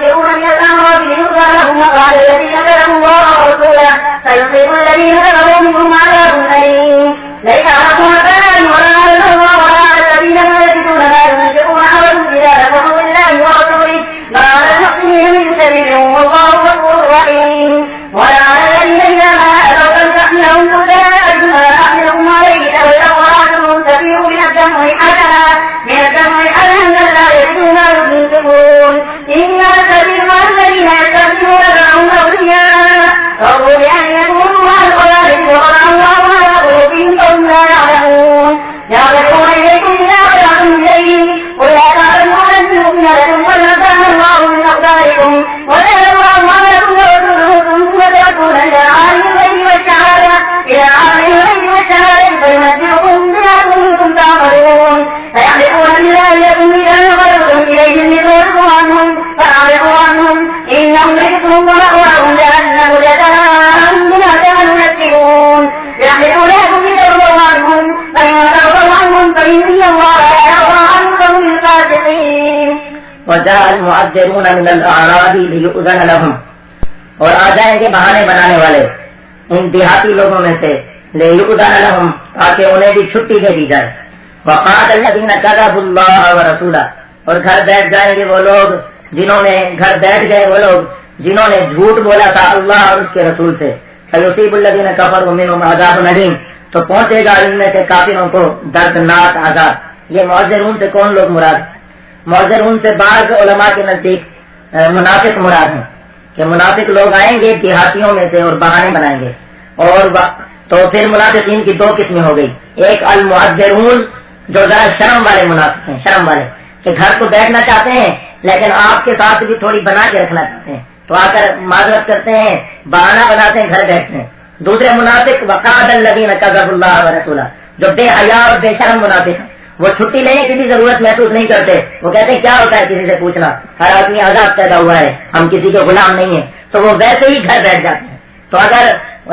المهاجرون من الأعراب ليؤذن لهم وقال الذين كذبوا الله ورسوله سيصيب الذين كفروا منهم عذاب أليم ليس على الضعفاء ولا على الأرملة ولا على الذين لا يجدون ما ينفقون حرج إذا كفروا بالله ورسوله ما على المحسنين من سبيل والله غفور رحيم ولا على الذين إذا ما أتوك لتحملهم قلت لا أجد ما أحملكم عليه أو أموالهم تفيض من الدمع حسنا لا يجدون ما ينفقون إنما السبيل على الذين يستغفرون لهم أولياء رضوا بأن يكونوا مع الخوارج وقرأ الله على قلوبهم فهم لا يعلمون يعرفون إليكم إذا رجعتم إليهم قل لا تعلمون أن يؤمن لكم قد نزل الله من أقداركم وسيرى الله لكم ورسوله ثم تردون إلى عالم الغيب والشهادة فينبئكم بما كنتم تعملون فيحلفون بالله لكم إذا نظرتم إليهم لتعرضوا عنهم فأعرضوا عنهم إنهم رجس ومأواهم جهنم جزاء بما كانوا يكسبون يحلفون لكم لترضوا عنهم فإن ترضوا عنهم فإن الله لا يرضى عن القوم الفاسقين وجاء المعذرون من الأعراب ليؤذن لهم اور آ جائیں گے بہانے بنانے والے ان دیہاتی لوگوں میں سے ليؤذن لهم تاکہ انہیں بھی چھٹی دے دی جائے وقال الذين كذبوا الله ورسوله اور گھر بیٹھ جائیں گے وہ لوگ جنہوں نے جنہوں نے جھوٹ بولا تھا اللہ اور اس کے رسول سے فيصيب الذين كفروا منهم عذاب أليم تو پہنچے گا ان میں سے کافروں کو دردناک عذاب. یہ معذرون سے کون لوگ مراد؟ معذرون سے بعض علماء کے نزدیک منافق مراد ہیں کہ منافق لوگ آئیں گے دیہاتیوں میں سے اور بہانے بنائیں گے. اور تو پھر منافقین کی دو قسمیں ہو گئی. ایک المعذرون جو ذرا شرم والے منافق ہیں، شرم والے کہ گھر کو بیٹھنا چاہتے ہیں لیکن آپ کے ساتھ بھی تھوڑی بنا کے رکھنا چاہتے ہیں تو آ کر معذرت کرتے ہیں، بہانہ بناتے ہیں، گھر بیٹھتے ہیں. دوسرے منافق وقال الذين كذبوا الله ورسوله جو بے حیا اور بے شرم منافق ہیں، وہ چھٹی لینے کی بھی ضرورت محسوس نہیں کرتے. وہ کہتے ہیں کیا ہوتا ہے کسی سے پوچھنا، ہر آدمی آزاد پیدا ہوا ہے، ہم کسی کے غلام نہیں ہیں، تو وہ ویسے ہی گھر بیٹھ جاتے ہیں. تو اگر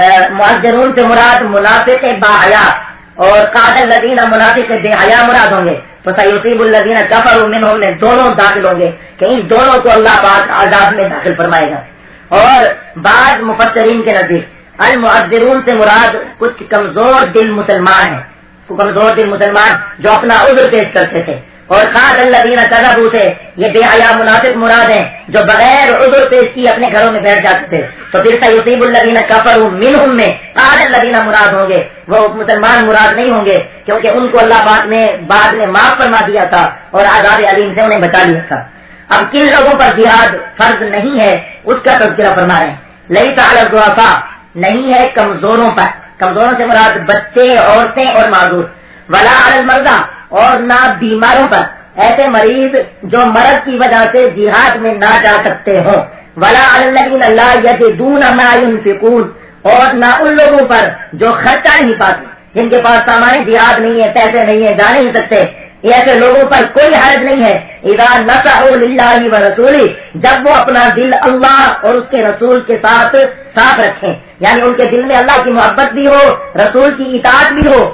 معذرون سے مراد منافق با حیا اور قال الذين منافق بے حیا مراد ہوں گے تو سيصيب الذين كفروا منهم میں دونوں داخل ہوں گے کہ ان دونوں کو اللہ پاک عذاب میں داخل فرمائے گا. اور بعض مفسرین کے نزدیک المعذرون سے مراد کچھ کمزور دل مسلمان ہیں، کمزور دل مسلمان جو اپنا عذر پیش کرتے تھے. اور قال الذين كذبوا سے یہ بے حیا منافق مراد ہیں جو بغیر عذر پیش کیے اپنے گھروں میں بیٹھ جاتے تھے. تو پھر سيصيب الذين كفروا منهم میں قال الذين مراد ہوں گے، وہ مسلمان مراد نہیں ہوں گے کیونکہ ان کو اللہ پاک نے بعد میں معاف فرما دیا تھا اور عذاب علیم سے انہیں بچا لیا تھا. اب کن لوگوں پر جہاد فرض نہیں ہے اس کا تذکرہ فرما رہے ہیں. ليس على الضعفاء نہیں ہے کمزوروں پر، کمزوروں سے مراد بچے، عورتیں اور معذور. ولا على المرضى اور نہ بیماروں پر، ایسے مریض جو مرض کی وجہ سے جہاد میں نہ جا سکتے ہوں. ولا علی الذین لا یجدون ما ينفقون اور نہ ان لوگوں پر جو خرچہ نہیں پاتے، جن کے پاس سامان جہاد نہیں ہے، پیسے نہیں ہے، جا نہیں سکتے. ایسے لوگوں پر کوئی حرج نہیں ہے. اذا نصحوا للہ ورسولہ جب وہ اپنا دل اللہ اور اس کے رسول کے ساتھ صاف رکھیں، یعنی ان کے دل میں اللہ کی محبت بھی ہو، رسول کی اطاعت بھی ہو،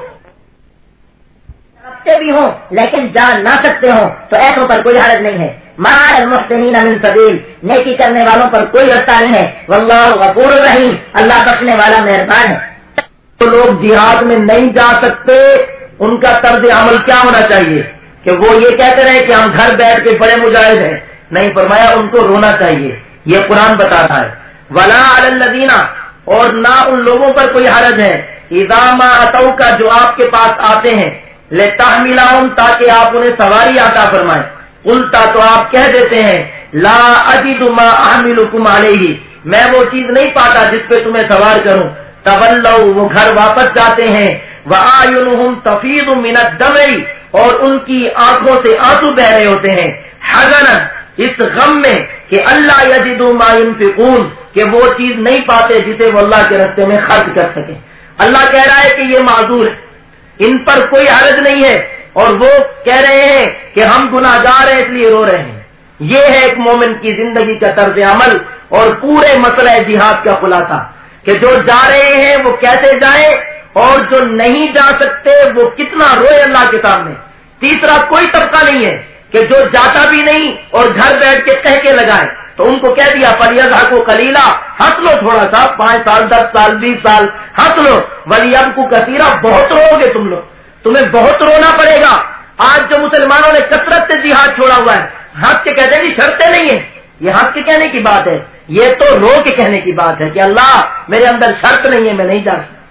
بھی ہوں لیکن جا نہ سکتے ہوں تو ایسوں پر کوئی حرج نہیں ہے. مع المحسنین من سبیل نیکی کرنے والوں پر کوئی رستہ نہیں ہے. واللہ غفور رحیم اللہ بخشنے والا مہربان ہے. تو لوگ جہاد میں نہیں جا سکتے ان کا طرز عمل کیا ہونا چاہیے کہ وہ یہ کہتے رہے کہ ہم گھر بیٹھ کے بڑے مجاہد ہیں؟ نہیں، فرمایا ان کو رونا چاہیے. یہ قرآن بتاتا ہے. ولا علی الذین اور نہ ان لوگوں پر کوئی حرج ہے اذا ما اتوک جو آپ کے پاس آتے ہیں لتحملہم تاکہ آپ انہیں سواری عطا فرمائیں. قلتا تو آپ کہہ دیتے ہیں لا اجد ما احملکم علیہ میں وہ چیز نہیں پاتا جس پہ تمہیں سوار کروں. تولوا وہ گھر واپس جاتے ہیں. واعینہم تفیض من الدمع اور ان کی آنکھوں سے آنسو بہ رہے ہوتے ہیں. حزنا اس غم میں کہ اللہ یجدوا ما ينفقون کہ وہ چیز نہیں پاتے جسے وہ اللہ کے راستے میں خرچ کر سکیں. اللہ کہہ رہا ہے کہ یہ معذور ہے، ان پر کوئی حرج نہیں ہے اور وہ کہہ رہے ہیں کہ ہم گناہگار ہیں اس لیے رو رہے ہیں. یہ ہے ایک مومن کی زندگی کا طرز عمل اور پورے مسئلہ جہاد کا خلاصہ کہ جو جا رہے ہیں وہ کیسے جائیں اور جو نہیں جا سکتے وہ کتنا روئے اللہ کے سامنے. تیسرا کوئی طبقہ نہیں ہے کہ جو جاتا بھی نہیں اور گھر بیٹھ کے کہہ کے لگائے تو ان کو کہہ دیا فلیضحکوا قلیلا، ہنس لو تھوڑا سا، 5 سال 10 سال 20 سال ہنس لو، ولیبکوا کثیرا، بہت رو گے تم لوگ، تمہیں بہت رونا پڑے گا۔ آج جو مسلمانوں نے کثرت سے جہاد چھوڑا ہوا ہے، ہنس کے کہتے ہیں شرطیں نہیں ہیں، یہ ہنس کے کہنے کی بات ہے، یہ تو رو کے کہنے کی بات ہے کہ اللہ میرے اندر شرط نہیں ہے، میں نہیں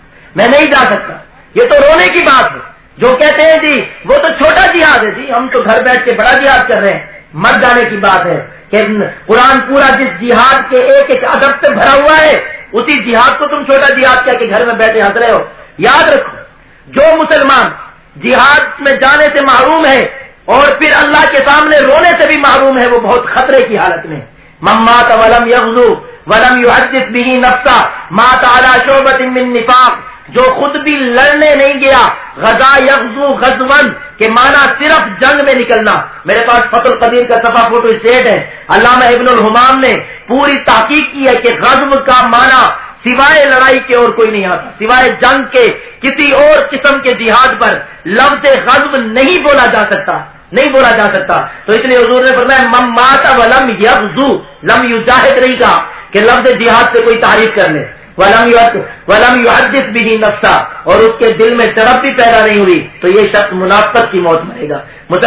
جا سکتا، یہ تو رونے کی بات ہے۔ جو کہتے ہیں جی وہ تو چھوٹا جہاد ہے، جی ہم تو گھر بیٹھ کے بڑا جہاد کر رہے ہیں، مر جانے کی بات ہے کہ قرآن پورا جس جہاد کے ایک ایک ادب سے بھرا ہوا ہے، اسی جہاد کو تم چھوٹا جہاد کیا کہ گھر میں بیٹھے ہنس رہے ہو۔ یاد رکھو، جو مسلمان جہاد میں جانے سے محروم ہے اور پھر اللہ کے سامنے رونے سے بھی محروم ہے، وہ بہت خطرے کی حالت میں۔ من مات ولم یغزو ولم یحدث به نفسا مات علی شعبۃ من نفاق، جو خود بھی لڑنے نہیں گیا، غزا یغزو غزون کے معنی صرف جنگ میں نکلنا۔ میرے پاس فتح القدیر کا صفحہ فوٹو اسٹیٹ ہے، علامہ ابن الحمام نے پوری تحقیق کی ہے کہ غزو کا معنی سوائے لڑائی کے اور کوئی نہیں آتا، سوائے جنگ کے کسی اور قسم کے جہاد پر لفظ غزو نہیں بولا جا سکتا، تو اس لیے حضور نے فرمایا من مات ولم یغزو، لم یجاہد نہیں کہا کہ لفظ جہاد سے کوئی تعریف کر لے، ولم یحدث به نفسا، اور اس کے دل میں تڑپ بھی پیدا نہیں ہوئی، تو یہ شخص منافقت کی موت مرے گا۔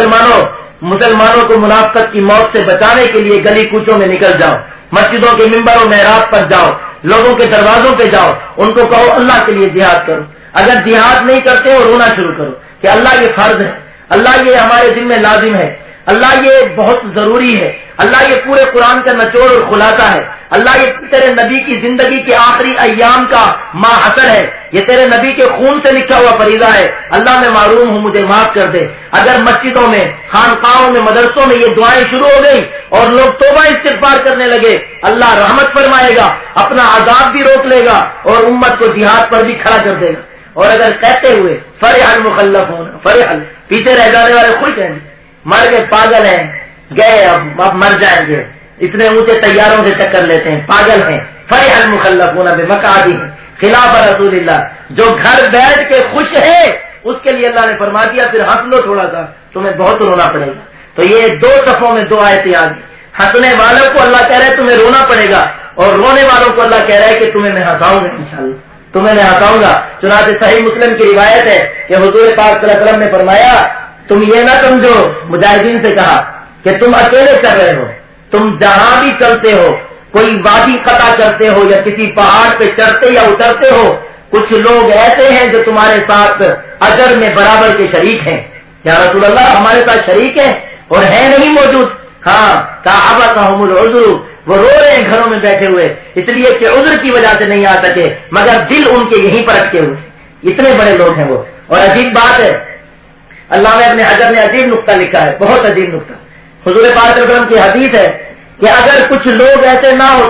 مسلمانوں کو منافقت کی موت سے بچانے کے لیے گلی کوچوں میں نکل جاؤ، مسجدوں کے ممبر و محراب پر جاؤ، لوگوں کے دروازوں پہ جاؤ، ان کو کہو اللہ کے لیے جہاد کرو۔ اگر جہاد نہیں کرتے ہو رونا شروع کرو کہ اللہ یہ فرض ہے، اللہ یہ ہمارے ذمہ لازم ہے، اللہ یہ بہت ضروری ہے، اللہ یہ پورے قرآن کا نچوڑ اور خلاصہ ہے، اللہ یہ تیرے نبی کی زندگی کے آخری ایام کا ماحصر ہے، یہ تیرے نبی کے خون سے لکھا ہوا فریضہ ہے، اللہ میں معروم ہوں مجھے معاف کر دے۔ اگر مسجدوں میں، خانقاہوں میں، مدرسوں میں یہ دعائیں شروع ہو گئی اور لوگ توبہ استغفار کرنے لگے، اللہ رحمت فرمائے گا، اپنا عذاب بھی روک لے گا اور امت کو جہاد پر بھی کھڑا کر دے گا۔ اور اگر کہتے ہوئے فرح المخلفون، فرح پیچھے رہ جانے والے خوش ہیں، مر گئے پاگل ہیں، گئے اب مر جائیں گے، اتنے اونچے طیاروں سے ٹکر لیتے ہیں، پاگل ہیں۔ فرح المخلفون بمقعدہم خلاف رسول اللہ، جو گھر بیٹھ کے خوش ہے اس کے لیے اللہ نے فرما دیا پھر ہنس لو تھوڑا سا، تمہیں بہت رونا پڑے گا۔ تو یہ 2 صفوں میں 2 آیتیں آ گئی، ہنسنے والوں کو اللہ کہہ رہا ہے تمہیں رونا پڑے گا، اور رونے والوں کو اللہ کہہ رہا ہے کہ تمہیں میں ہنساؤں گا، انشاءاللہ تمہیں میں ہنساؤں گا۔ چنانچہ صحیح مسلم کی روایت ہے کہ حضور پاک صلی اللہ علیہ وسلم نے فرمایا تم یہ نہ سمجھو، مجاہدین سے کہا کہ تم اکیلے کر رہے ہو، تم جہاں بھی چلتے ہو، کوئی وادی قطع کرتے ہو یا کسی پہاڑ پہ چڑھتے یا اترتے ہو، کچھ لوگ ایسے ہیں جو تمہارے ساتھ اجر میں برابر کے شریک ہیں۔ یا رسول اللہ ہمارے ساتھ شریک ہیں اور ہیں نہیں موجود؟ ہاں، تعبتہم العذر، وہ رو رہے ہیں گھروں میں بیٹھے ہوئے، اس لیے کہ عذر کی وجہ سے نہیں آ سکے، مگر دل ان کے یہیں پر اٹکے ہوئے، اتنے بڑے لوگ ہیں وہ۔ اور عجیب بات ہے، علامہ ابن حجر نے عجیب نقطہ لکھا ہے، بہت عجیب نقطہ۔ حضور پاک صلی اللہ علیہ وسلم کی حدیث ہے کہ اگر کچھ لوگ ایسے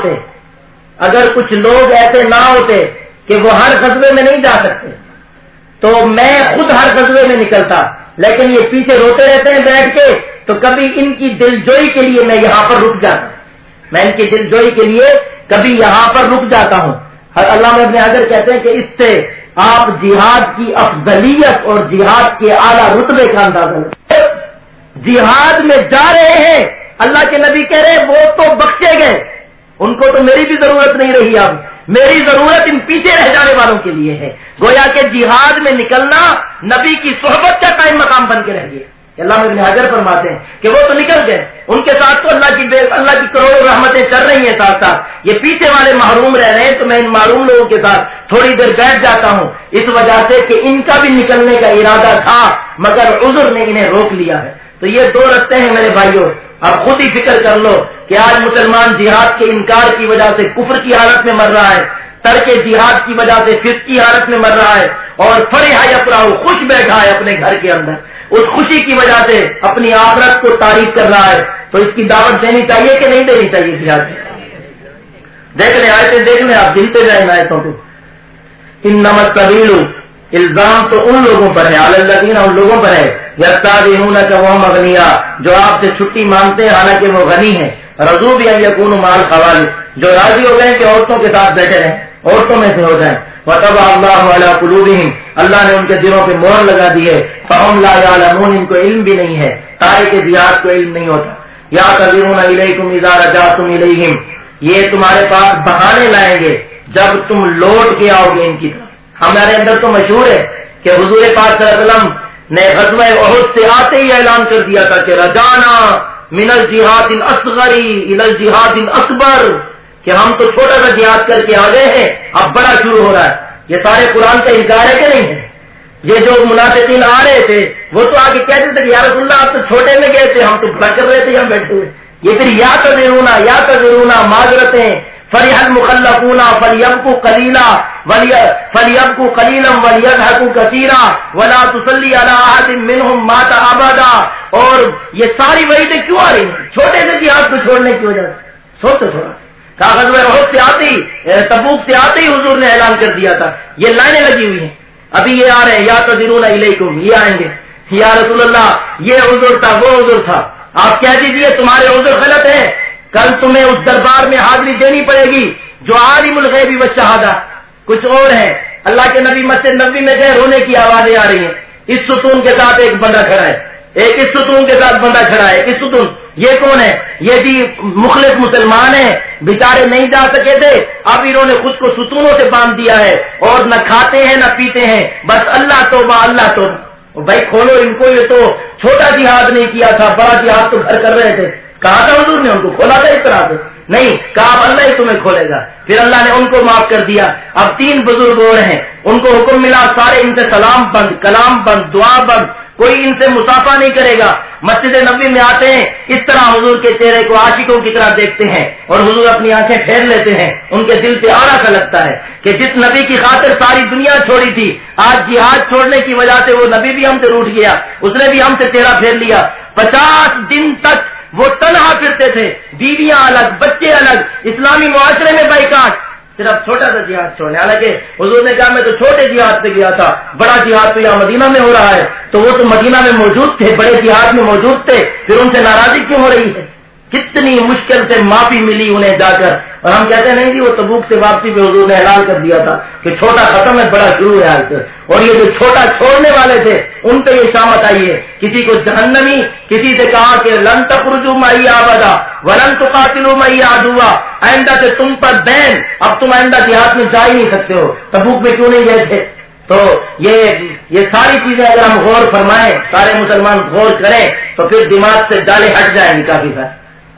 نہ ہوتے کہ وہ ہر غزوے میں نہیں جا سکتے تو میں خود ہر غزوے میں نکلتا، لیکن یہ پیچھے روتے رہتے ہیں بیٹھ کے، تو کبھی ان کی دلجوئی کے لیے میں یہاں پر رک جاتا ہوں، میں ان کی دلجوئی کے لیے کبھی یہاں پر رک جاتا ہوں۔ علامہ ابن حجر کہتے ہیں کہ اس سے آپ جہاد کی افضلیت اور جہاد کے اعلیٰ رتبے کا اندازہ لیں۔ جہاد میں جا رہے ہیں، اللہ کے نبی کہہ رہے وہ تو بخشے گئے، ان کو تو میری بھی ضرورت نہیں رہی، اب میری ضرورت ان پیچھے رہ جانے والوں کے لیے ہے۔ گویا کہ جہاد میں نکلنا نبی کی صحبت کا قائم مقام بن کے رہ گیا۔ علامہ ابن حجر فرماتے ہیں کہ وہ تو نکل گئے، ان کے ساتھ تو اللہ کی کروڑوں رحمتیں چل رہی ہیں، ساتھ ساتھ یہ پیچھے والے محروم رہ رہے ہیں، تو میں ان محروم لوگوں کے ساتھ تھوڑی دیر بیٹھ جاتا ہوں، اس وجہ سے کہ ان کا بھی نکلنے کا ارادہ تھا مگر عذر نے انہیں روک لیا ہے۔ تو یہ 2 رستے ہیں میرے بھائیوں، اب خود ہی فکر کر لو کہ آج مسلمان جہاد کے انکار کی وجہ سے کفر کی حالت میں مر رہا ہے، ترک جہاد کی وجہ سے فسق کی حالت میں مر رہا ہے، اور فرح یفرح خوش بیٹھا ہے اپنے گھر کے اندر، اس خوشی کی وجہ سے اپنی آخرت کو تعریف کر رہا ہے۔ تو اس کی دعوت دینی چاہیے کہ نہیں دینی چاہیے؟ جہاد دیکھ لیں، آیتیں دیکھ لیں، آپ گنتے جائیں آیتوں کو۔ انما السبیل، الزام تو ان لوگوں پر ہے، علی الذین، ان لوگوں پر ہے، یستاذنونک وہم اغنیاء، جو آپ سے چھٹی مانگتے ہیں حالانکہ وہ غنی ہیں، رضوا بان یکونوا مع الخوالف، جو راضی ہو گئے کہ عورتوں کے ساتھ بیٹھے رہیں، عورتوں میں سے ہو جائیں۔ وطبع اللہ علی قلوبہم، اللہ نے ان کے دلوں پہ مہر لگا دی ہے، فہم لا یعلمون، ان کو علم بھی نہیں ہے، تارک جہاد کو علم نہیں ہوتا۔ یا تذرون الیکم اذا رجعتم الیہم، یہ تمہارے پاس بہانے لائیں گے جب تم لوٹ کے آؤ گے ان کی طرف. ہمارے اندر تو مشہور ہے کہ حضور پاک صلی اللہ علیہ وسلم نے غزوہ احد سے آتے ہی اعلان کر دیا تھا کہ رجعنا من الجہاد الاصغر الى الجہاد الاکبر، کہ ہم تو چھوٹا سا جہاد کر کے آ گئے ہیں، اب بڑا شروع ہو رہا ہے. یہ سارے قرآن کا انکار ہے کہ نہیں ہے؟ یہ جو منافقین آ رہے تھے وہ تو آگے کہتے تھے یا رسول اللہ آپ تو چھوٹے میں گئے تھے، ہم تو بڑا کر رہے تھے یہاں بیٹھے ہوئے. یہ پھر یا تذرونا معذرتیں فرح المخلفون فلیبکوا قلیلا ولیضحکوا کثیرا ولا تصلی علی احد منهم مات ابدا. اور یہ ساری وعیدیں کیوں آ رہی ہیں؟ چھوٹے سے جہاد کو چھوڑنے کی وجہ سے. سوچو تھوڑا. کاغذ میں احد سے آتے ہی، تبوک سے آتے ہی حضور نے اعلان کر دیا تھا. یہ لائنیں لگی ہوئی ہیں، ابھی یہ آ رہے ہیں یا تذرون الیکم، یہ آئیں گے یا رسول اللہ یہ عذر تھا وہ عذر تھا. آپ کہہ دیجئے تمہارے عذر غلط ہیں، کل تمہیں اس دربار میں حاضری دینی پڑے گی جو عالم الغیب والشہادہ. کچھ اور ہے. اللہ کے نبی مسجد نبوی میں گئے، رونے کی آوازیں آ رہی ہیں. اس ستون کے ساتھ ایک بندہ کھڑا ہے، ایک اس ستون کے ساتھ بندہ کھڑا ہے. اس ستون یہ کون ہے؟ یہ جی مخلص مسلمان ہیں، بیچارے نہیں جا سکے تھے، اب انہوں نے خود کو ستونوں سے باندھ دیا ہے اور نہ کھاتے ہیں نہ پیتے ہیں، بس اللہ توبہ اللہ توبہ. بھائی کھولو ان کو، یہ تو چھوٹا جہاد نہیں کیا تھا، بڑا جہاد تو گھر کر رہے تھے. کہا تھا حضور نے ان کو کھولا تھا اس طرح سے؟ نہیں کہا اب اللہ ہی تمہیں کھولے گا. پھر اللہ نے ان کو معاف کر دیا. اب 3 بزرگ اور ہیں، ان کو حکم ملا سارے ان سے سلام بند، کلام بند، دعا بند، کوئی ان سے مسافہ نہیں کرے گا. مسجد نبوی میں آتے ہیں، اس طرح حضور کے چہرے کو عاشقوں کی طرح دیکھتے ہیں اور حضور اپنی آنکھیں پھیر لیتے ہیں. ان کے دل پہ آڑا سا لگتا ہے کہ جس نبی کی خاطر ساری دنیا چھوڑی تھی، آج جہاد چھوڑنے کی وجہ سے وہ نبی بھی ہم سے روٹھ گیا، اس نے بھی ہم سے چہرہ پھیر لیا. 50 دن تک وہ تنہا پھرتے تھے، بیویاں الگ، بچے الگ، اسلامی معاشرے میں بائیکاٹ، صرف چھوٹا سا جہاد چھوڑنے. حالانکہ حضور نے کہا میں تو چھوٹے جہاد سے گیا تھا، بڑا جہاد تو یہاں مدینہ میں ہو رہا ہے. تو وہ تو مدینہ میں موجود تھے، بڑے جہاد میں موجود تھے، پھر ان سے ناراضی کیوں ہو رہی ہے؟ کتنی مشکل سے معافی ملی انہیں جا کر. اور ہم کہتے ہیں نہیں جی وہ تبوک سے واپسی پہ حضور نے اعلان کر دیا تھا کہ چھوٹا ختم ہے بڑا شروع ہے آج سے. اور یہ جو چھوٹا چھوڑنے والے تھے ان پہ یہ شامت آئی ہے. کسی کو جہنمی، کسی سے کہا کہ لن تخرجوا معی ابدا ولن تقاتلوا معی عدوا، آئندہ سے تم پر بین، اب تم آئندہ جہاد میں جا ہی نہیں سکتے ہو. تبوک میں کیوں نہیں گئے تھے؟ تو یہ ساری چیزیں اگر ہم غور فرمائیں، سارے مسلمان غور کریں تو پھر دماغ سے ڈالے ہٹ جائیں گے کافی سارے.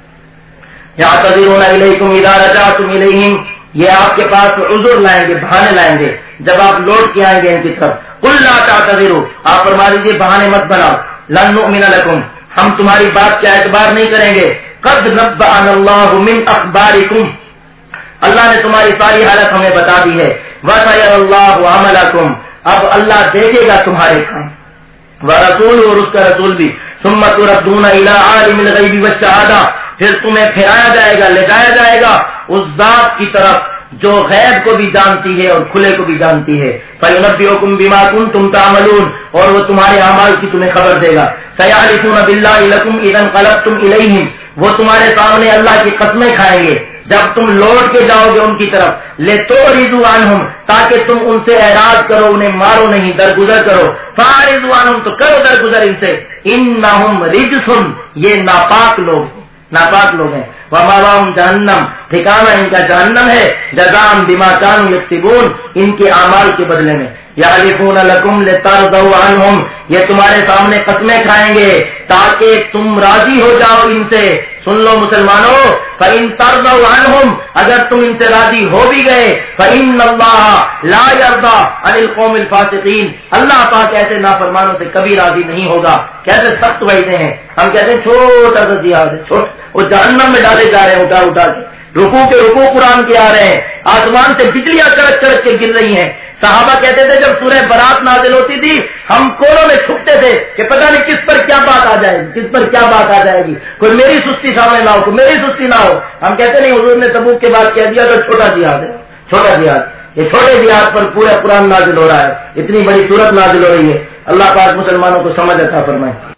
یا تذرون الیکم اذا رجعتم الیہم، یہ آپ کے پاس عذر لائیں گے، بہانے لائیں گے جب آپ لوٹ کے آئیں گے ان کی طرف. قل لا تعتذروا، آپ فرما دیجیے بہانے مت بناؤ. لن نؤمن لکم، ہم تمہاری بات کا اعتبار نہیں کریں گے. قد نبأنا اللہ من اخبارکم، اللہ نے تمہاری ساری حالت ہمیں بتا دی ہے. وَسَيَرَ اللَّهُ عَمَلَكُمْ، اب اللہ دیکھے گا تمہارے کام. وَرَسُولُ، اور اس کا رسول بھی. ثُمَّ تُرَدُّونَ إِلَىٰ عَالِمِ الْغَيْبِ وَالشَّهَادَةِ، پھر تمہیں پھیرایا جائے گا، لے جایا جائے گا اس ذات کی طرف جو غیب کو بھی جانتی ہے اور کھلے کو بھی جانتی ہے. فَيُنَبِّئُكُم بِمَا كُنتُمْ تَعْمَلُونَ، اور وہ تمہارے اعمال کی تمہیں خبر دے گا. سَيَحْلِفُونَ بِاللَّهِ لَكُمْ إِذَا انقَلَبْتُمْ إِلَيْهِمْ، وہ تمہارے سامنے اللہ کی قسمیں کھائیں گے جب تم لوٹ کے جاؤ گے ان کی طرف. لِتُعْرِضُوا عَنْهُمْ، تاکہ تم ان سے اعراض کرو، انہیں مارو نہیں، درگزر کرو. فَأَعْرِضُوا عَنْهُمْ، تو کرو درگزر ان سے. إِنَّهُمْ رِجْسٌ، یہ ناپاک لوگ ہیں. وَمَأْوَاهُمْ جَهَنَّمُ، ٹھکانہ ان کا جہنم ہے. جَزَاءً بِمَا كَانُوا يَكْسِبُونَ، ان کے اعمال کے بدلے میں. يَحْلِفُونَ لَكُمْ لِتَرْضَوْا عَنْهُمْ، یہ تمہارے سامنے قسمیں کھائیں گے تاکہ تم راضی ہو جاؤ ان سے. سن لو مسلمانوں، فَإِن تَرْضَوْا عَنْهُمْ، اگر تم ان سے راضی ہو بھی گئے، فَإِنَّ اللَّهَ لَا يَرْضَىٰ عَنِ الْقَوْمِ الْفَاسِقِينَ، اللہ پاک ایسے نافرمانوں سے کبھی راضی نہیں ہوگا. کیسے سخت وعدے ہیں. ہم کہتے ہیں چھوٹا سا جہاد ہے، وہ جہنم میں ڈالے جا رہے ہیں اٹھا اٹھا کے. رکوع کے رکوع قرآن کے آ رہے ہیں، آسمان سے بجلیاں کڑک کڑک کے گر رہی ہیں. صحابہ کہتے تھے جب سورہ برات نازل ہوتی تھی ہم کونوں میں چھپتے تھے کہ پتہ نہیں کس پر کیا بات آ جائے گی، کس پر کیا بات آ جائے گی، کوئی میری سستی سامنے نہ ہو، کوئی میری سستی نہ ہو. ہم کہتے نہیں، حضور نے تبوک کے بعد کہہ دیا تو چھوٹا جہاد ہے، چھوٹا جہاد. یہ چھوٹے جہاد پر پورا قرآن نازل ہو رہا ہے، اتنی بڑی صورت نازل ہو رہی ہے. اللہ پاک مسلمانوں کو سمجھ عطا فرمائے.